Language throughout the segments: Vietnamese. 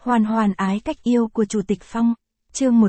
Hoan hoan ái cách yêu của Chủ tịch Phong, chương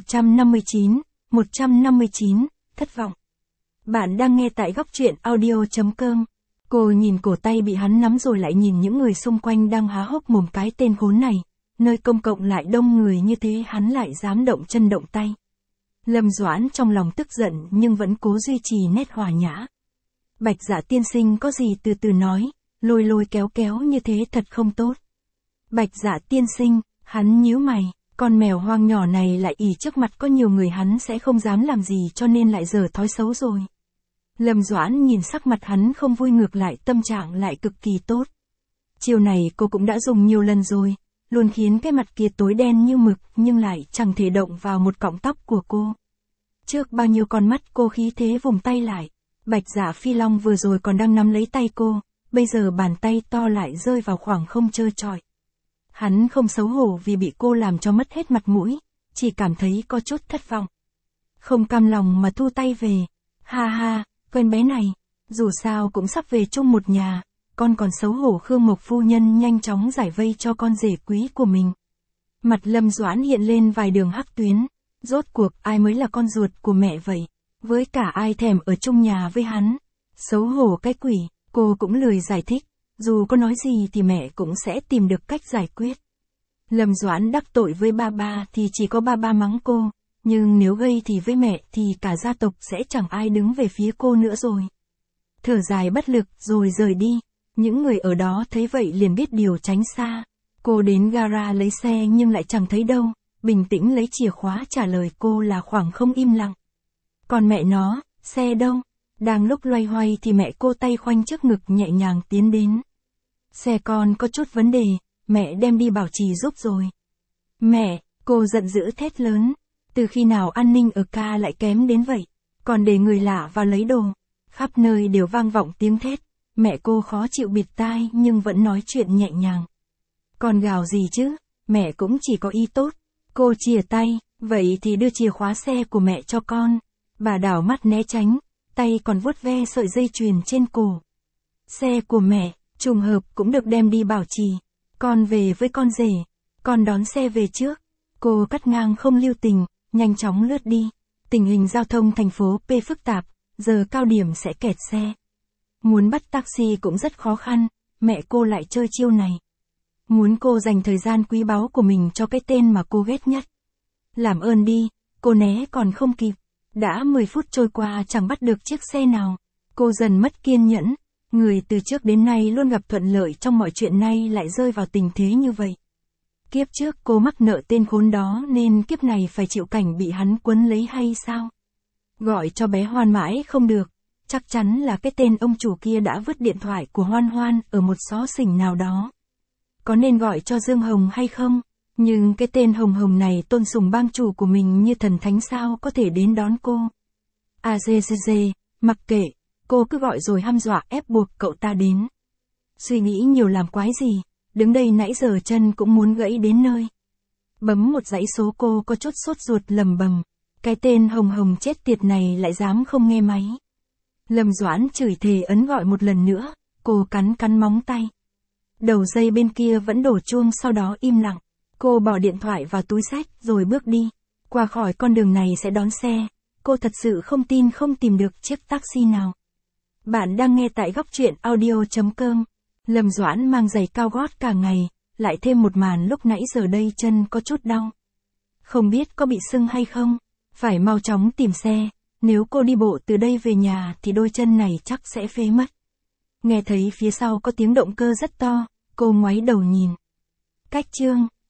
159, thất vọng. Bạn đang nghe tại góc truyện audio.com. Cô nhìn cổ tay bị hắn nắm rồi lại nhìn những người xung quanh đang há hốc mồm cái tên khốn này, nơi công cộng lại đông người như thế hắn lại dám động chân động tay. Lâm Doãn trong lòng tức giận nhưng vẫn cố duy trì nét hòa nhã. Bạch Dạ tiên sinh có gì từ từ nói, lôi lôi kéo kéo như thế thật không tốt. Bạch Dạ tiên sinh, hắn nhíu mày, con mèo hoang nhỏ này lại ỉ trước mặt có nhiều người hắn sẽ không dám làm gì cho nên lại dở thói xấu rồi. Lâm Doãn nhìn sắc mặt hắn không vui ngược lại tâm trạng lại cực kỳ tốt. Chiều này cô cũng đã dùng nhiều lần rồi, luôn khiến cái mặt kia tối đen như mực nhưng lại chẳng thể động vào một cọng tóc của cô. Trước bao nhiêu con mắt cô khí thế vùng tay lại, Bạch Dạ Phi Long vừa rồi còn đang nắm lấy tay cô, bây giờ bàn tay to lại rơi vào khoảng không trơ trọi. Hắn không xấu hổ vì bị cô làm cho mất hết mặt mũi, chỉ cảm thấy có chút thất vọng. Không cam lòng mà thu tay về. Ha ha, quen bé này, dù sao cũng sắp về chung một nhà, con còn xấu hổ. Khương Mộc phu nhân nhanh chóng giải vây cho con rể quý của mình. Mặt Lâm Doãn hiện lên vài đường hắc tuyến, rốt cuộc ai mới là con ruột của mẹ vậy, với cả ai thèm ở chung nhà với hắn. Xấu hổ cái quỷ, cô cũng lười giải thích. Dù có nói gì thì mẹ cũng sẽ tìm được cách giải quyết. Lâm Doãn đắc tội với ba ba thì chỉ có ba ba mắng cô, nhưng nếu gây thì với mẹ thì cả gia tộc sẽ chẳng ai đứng về phía cô nữa rồi. Thở dài bất lực rồi rời đi, những người ở đó thấy vậy liền biết điều tránh xa. Cô đến gara lấy xe nhưng lại chẳng thấy đâu, bình tĩnh lấy chìa khóa trả lời cô là khoảng không im lặng. Còn mẹ nó, xe đâu? Đang lúc loay hoay thì mẹ cô tay khoanh trước ngực nhẹ nhàng tiến đến. Xe con có chút vấn đề, mẹ đem đi bảo trì giúp rồi. Mẹ, cô giận dữ thét lớn, từ khi nào an ninh ở ca lại kém đến vậy, còn để người lạ vào lấy đồ. Khắp nơi đều vang vọng tiếng thét, mẹ cô khó chịu bịt tai nhưng vẫn nói chuyện nhẹ nhàng. Còn gào gì chứ, mẹ cũng chỉ có ý tốt. Cô chìa tay, vậy thì đưa chìa khóa xe của mẹ cho con. Bà đảo mắt né tránh, tay còn vuốt ve sợi dây chuyền trên cổ. Xe của mẹ, trùng hợp cũng được đem đi bảo trì. Con về với con rể, con đón xe về trước. Cô cắt ngang không lưu tình, nhanh chóng lướt đi. Tình hình giao thông thành phố P phức tạp, giờ cao điểm sẽ kẹt xe. Muốn bắt taxi cũng rất khó khăn, mẹ cô lại chơi chiêu này. Muốn cô dành thời gian quý báu của mình cho cái tên mà cô ghét nhất. Làm ơn đi, cô né còn không kịp. Đã 10 phút trôi qua chẳng bắt được chiếc xe nào. Cô dần mất kiên nhẫn. Người từ trước đến nay luôn gặp thuận lợi trong mọi chuyện nay lại rơi vào tình thế như vậy. Kiếp trước cô mắc nợ tên khốn đó nên kiếp này phải chịu cảnh bị hắn quấn lấy hay sao? Gọi cho bé Hoan mãi không được, chắc chắn là cái tên ông chủ kia đã vứt điện thoại của Hoan Hoan ở một xó xỉnh nào đó. Có nên gọi cho Dương Hồng hay không? Nhưng cái tên Hồng Hồng này tôn sùng bang chủ của mình như thần thánh sao có thể đến đón cô. Mặc kệ. Cô cứ gọi rồi hăm dọa ép buộc cậu ta đến. Suy nghĩ nhiều làm quái gì, đứng đây nãy giờ chân cũng muốn gãy đến nơi. Bấm một dãy số cô có chút sốt ruột lầm bầm. Cái tên Hồng Hồng chết tiệt này lại dám không nghe máy. Lâm Doãn chửi thề ấn gọi một lần nữa, cô cắn móng tay. Đầu dây bên kia vẫn đổ chuông sau đó im lặng. Cô bỏ điện thoại vào túi xách rồi bước đi. Qua khỏi con đường này sẽ đón xe. Cô thật sự không tin không tìm được chiếc taxi nào. Bạn đang nghe tại góc truyện audio.com. Lâm Doãn mang giày cao gót cả ngày, lại thêm một màn lúc nãy giờ đây chân có chút đau. Không biết có bị sưng hay không, phải mau chóng tìm xe, nếu cô đi bộ từ đây về nhà thì đôi chân này chắc sẽ phế mất. Nghe thấy phía sau có tiếng động cơ rất to, cô ngoáy đầu nhìn. Cách chương